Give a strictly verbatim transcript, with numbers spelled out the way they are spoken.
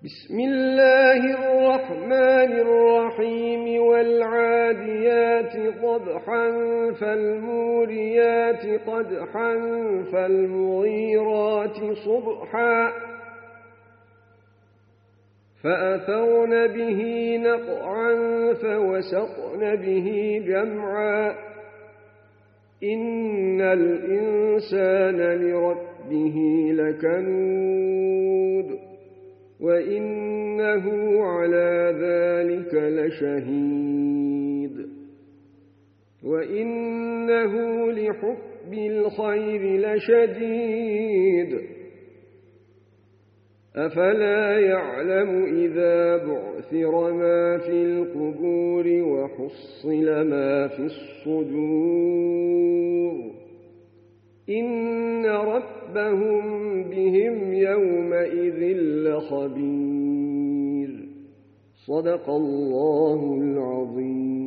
بسم الله الرحمن الرحيم والعاديات ضبحا فالموريات قدحا فالمغيرات صبحا فأثرن به نقعا فوسطن به جمعا إن الإنسان لربه لكنود وإنه على ذلك لشهيد وإنه لحب الخير لشديد أفلا يعلم إذا بعثر ما في القبور وحصل ما في الصدور إن ربهم بهم يومئذ لخبير صدق الله العظيم.